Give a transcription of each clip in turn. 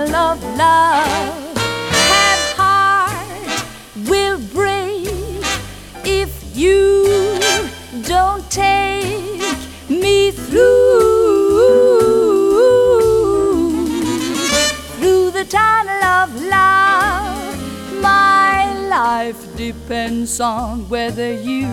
tunnel of love. Have heart will break if you don't take me through the tunnel of love. My life depends on whether you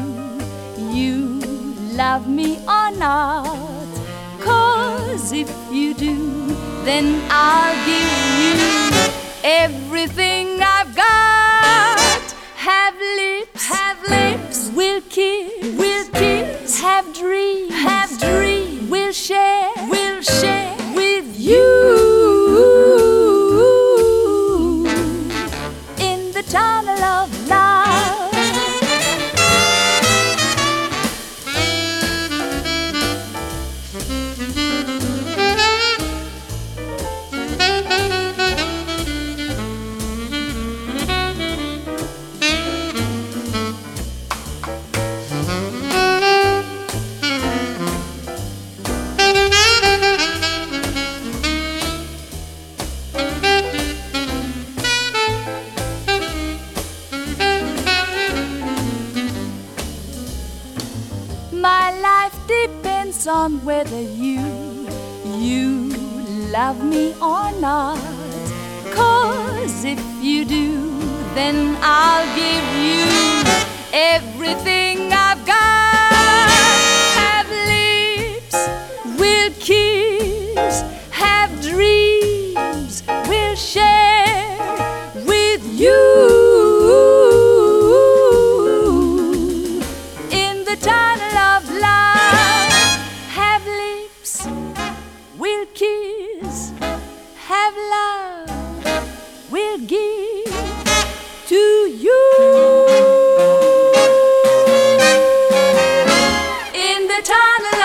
love me or not. 'Cause if you do, then I'll give you everything I've got. Have lips, we'll kiss, have dreams, we'll share with you in the tunnel of love. My life depends on whether you love me or not. 'Cause if you do, then I'll give you everything I've got. Have lips, we'll kiss, have dreams, we'll share with you in the tunnel of love. Have lips, we'll kiss, have love, we'll give to you in the tunnel